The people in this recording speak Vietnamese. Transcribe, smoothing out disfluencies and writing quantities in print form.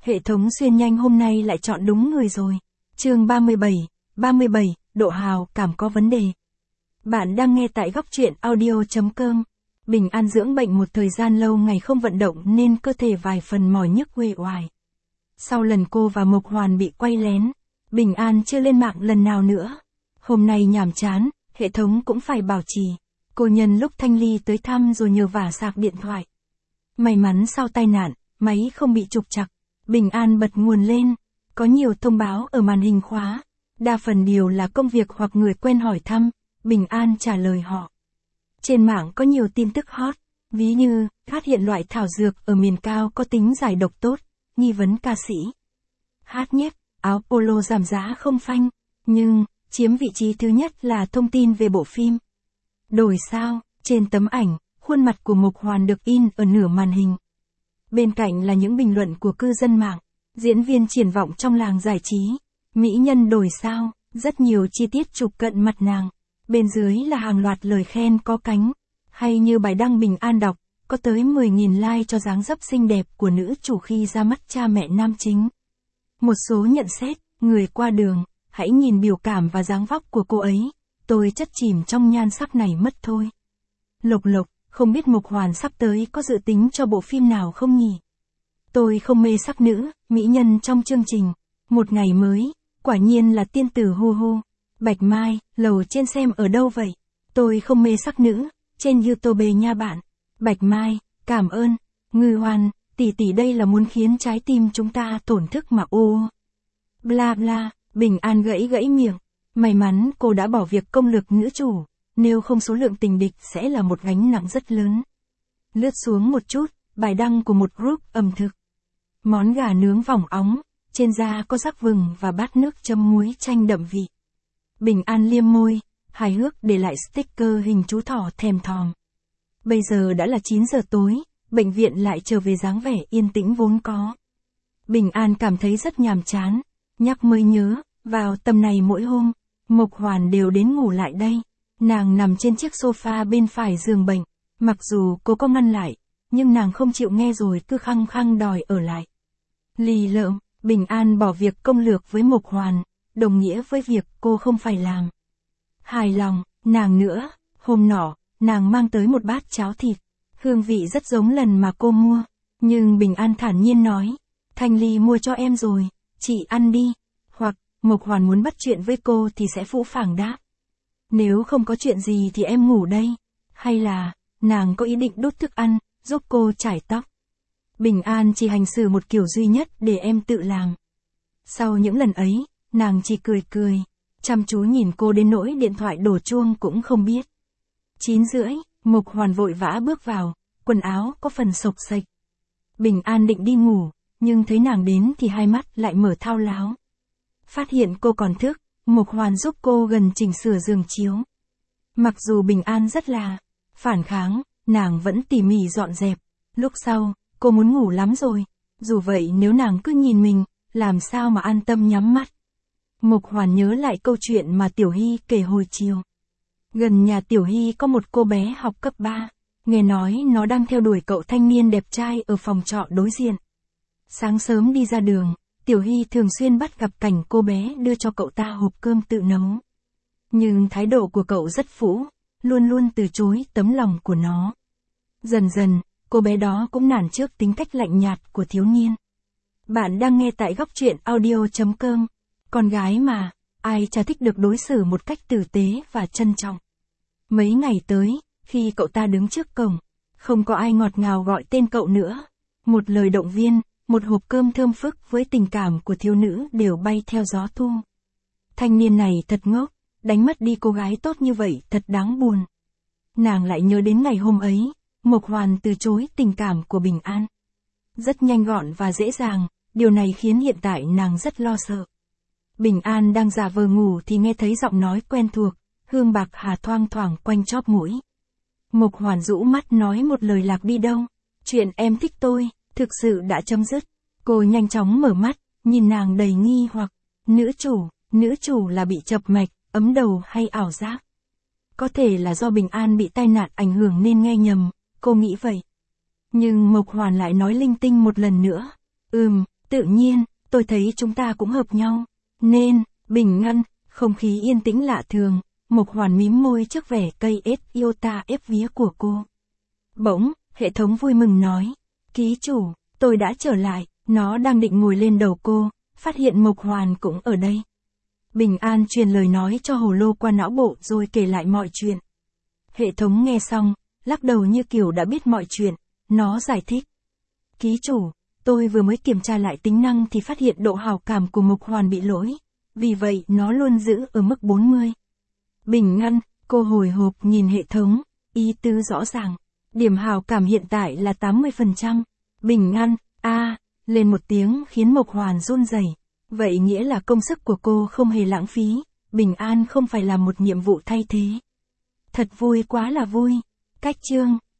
Hệ thống xuyên nhanh hôm nay lại chọn đúng người rồi. Chương 37, độ hào cảm có vấn đề. Bạn đang nghe tại góc truyện audio.com. Bình An dưỡng bệnh một thời gian lâu ngày không vận động nên cơ thể vài phần mỏi nhức uể oải. Sau lần cô và Mộc Hoàn bị quay lén, Bình An chưa lên mạng lần nào nữa. Hôm nay nhàm chán, hệ thống cũng phải bảo trì. Cô nhân lúc Thanh Ly tới thăm rồi nhờ vả sạc điện thoại. May mắn sau tai nạn, máy không bị trục trặc. Bình An bật nguồn lên, có nhiều thông báo ở màn hình khóa. Đa phần đều là công việc hoặc người quen hỏi thăm, Bình An trả lời họ. Trên mạng có nhiều tin tức hot, ví như, phát hiện loại thảo dược ở miền cao có tính giải độc tốt, nghi vấn ca sĩ. Hát nhép, áo polo giảm giá không phanh, nhưng, chiếm vị trí thứ nhất là thông tin về bộ phim. Đổi sao, trên tấm ảnh, khuôn mặt của Mộc Hoàn được in ở nửa màn hình. Bên cạnh là những bình luận của cư dân mạng, diễn viên triển vọng trong làng giải trí, mỹ nhân đổi sao, rất nhiều chi tiết chụp cận mặt nàng. Bên dưới là hàng loạt lời khen có cánh, hay như bài đăng Bình An đọc, có tới 10.000 like cho dáng dấp xinh đẹp của nữ chủ khi ra mắt cha mẹ nam chính. Một số nhận xét, người qua đường, hãy nhìn biểu cảm và dáng vóc của cô ấy, tôi chất chìm trong nhan sắc này mất thôi. Lộc Lộc, không biết Mộc Hoàn sắp tới có dự tính cho bộ phim nào không nhỉ? Tôi không mê sắc nữ, mỹ nhân trong chương trình. Một ngày mới, quả nhiên là tiên tử hu hu. Bạch Mai, lầu trên xem ở đâu vậy? Tôi không mê sắc nữ, trên YouTube nha bạn. Bạch Mai, cảm ơn. Ngư Hoan, tỷ tỷ đây là muốn khiến trái tim chúng ta tổn thức mà ô. Bla bla, Bình An gãy miệng. May mắn cô đã bỏ việc công lực nữ chủ, nếu không số lượng tình địch sẽ là một gánh nặng rất lớn. Lướt xuống một chút, bài đăng của một group ẩm thực. Món gà nướng vòng óng, trên da có rắc vừng và bát nước chấm muối chanh đậm vị. Bình An liêm môi, hài hước để lại sticker hình chú thỏ thèm thòm. Bây giờ đã là 9 giờ tối, bệnh viện lại trở về dáng vẻ yên tĩnh vốn có. Bình An cảm thấy rất nhàm chán, nhắc mới nhớ, vào tầm này mỗi hôm, Mộc Hoàn đều đến ngủ lại đây. Nàng nằm trên chiếc sofa bên phải giường bệnh, mặc dù cô có ngăn lại, nhưng nàng không chịu nghe rồi cứ khăng khăng đòi ở lại. Lì lợm, Bình An bỏ việc công lược với Mộc Hoàn, đồng nghĩa với việc cô không phải làm. Hài lòng, nàng nữa, hôm nọ, nàng mang tới một bát cháo thịt, hương vị rất giống lần mà cô mua, nhưng Bình An thản nhiên nói, Thanh Ly mua cho em rồi, chị ăn đi, hoặc, Mộc Hoàn muốn bắt chuyện với cô thì sẽ phũ phàng đáp. Nếu không có chuyện gì thì em ngủ đây, hay là, nàng có ý định đút thức ăn, giúp cô chải tóc. Bình An chỉ hành xử một kiểu duy nhất để em tự làm. Sau những lần ấy, nàng chỉ cười, chăm chú nhìn cô đến nỗi điện thoại đổ chuông cũng không biết. 9:30, Mộc Hoàn vội vã bước vào, quần áo có phần xộc xệch. Bình An định đi ngủ, nhưng thấy nàng đến thì hai mắt lại mở thao láo. Phát hiện cô còn thức, Mộc Hoàn giúp cô gần chỉnh sửa giường chiếu. Mặc dù Bình An rất là phản kháng, nàng vẫn tỉ mỉ dọn dẹp. Lúc sau, cô muốn ngủ lắm rồi. Dù vậy nếu nàng cứ nhìn mình, làm sao mà an tâm nhắm mắt. Mộc Hoàn nhớ lại câu chuyện mà Tiểu Hy kể hồi chiều. Gần nhà Tiểu Hy có một cô bé học cấp 3. Nghe nói nó đang theo đuổi cậu thanh niên đẹp trai ở phòng trọ đối diện. Sáng sớm đi ra đường, Tiểu Hy thường xuyên bắt gặp cảnh cô bé đưa cho cậu ta hộp cơm tự nấu. Nhưng thái độ của cậu rất phũ, luôn luôn từ chối tấm lòng của nó. Dần dần, cô bé đó cũng nản trước tính cách lạnh nhạt của thiếu niên. Bạn đang nghe tại góc truyện audio.com. Con gái mà, ai chả thích được đối xử một cách tử tế và trân trọng. Mấy ngày tới, khi cậu ta đứng trước cổng, không có ai ngọt ngào gọi tên cậu nữa. Một lời động viên, một hộp cơm thơm phức với tình cảm của thiếu nữ đều bay theo gió thu. Thanh niên này thật ngốc, đánh mất đi cô gái tốt như vậy thật đáng buồn. Nàng lại nhớ đến ngày hôm ấy, Mộc Hoàn từ chối tình cảm của Bình An. Rất nhanh gọn và dễ dàng, điều này khiến hiện tại nàng rất lo sợ. Bình An đang giả vờ ngủ thì nghe thấy giọng nói quen thuộc, hương bạc hà thoang thoảng quanh chóp mũi. Mộc Hoàn rũ mắt nói một lời lạc đi đâu. Chuyện em thích tôi, thực sự đã chấm dứt. Cô nhanh chóng mở mắt, nhìn nàng đầy nghi hoặc. Nữ chủ là bị chập mạch, ấm đầu hay ảo giác? Có thể là do Bình An bị tai nạn ảnh hưởng nên nghe nhầm, cô nghĩ vậy. Nhưng Mộc Hoàn lại nói linh tinh một lần nữa. Tự nhiên, tôi thấy chúng ta cũng hợp nhau. Nên, bình ngăn, không khí yên tĩnh lạ thường, Mộc Hoàn mím môi trước vẻ cây ết iota ép vía của cô. Bỗng, hệ thống vui mừng nói. Ký chủ, tôi đã trở lại, nó đang định ngồi lên đầu cô, phát hiện Mộc Hoàn cũng ở đây. Bình An truyền lời nói cho hồ lô qua não bộ rồi kể lại mọi chuyện. Hệ thống nghe xong, lắc đầu như kiểu đã biết mọi chuyện, nó giải thích. Ký chủ, tôi vừa mới kiểm tra lại tính năng thì phát hiện độ hảo cảm của Mộc Hoàn bị lỗi, vì vậy nó luôn giữ ở mức 40. Bình ngăn, cô hồi hộp nhìn hệ thống, ý tứ rõ ràng. Điểm hảo cảm hiện tại là 80%. Bình ngăn, lên một tiếng khiến Mộc Hoàn run rẩy. Vậy nghĩa là công sức của cô không hề lãng phí, Bình An không phải làm một nhiệm vụ thay thế. Thật vui quá là vui. Cách chương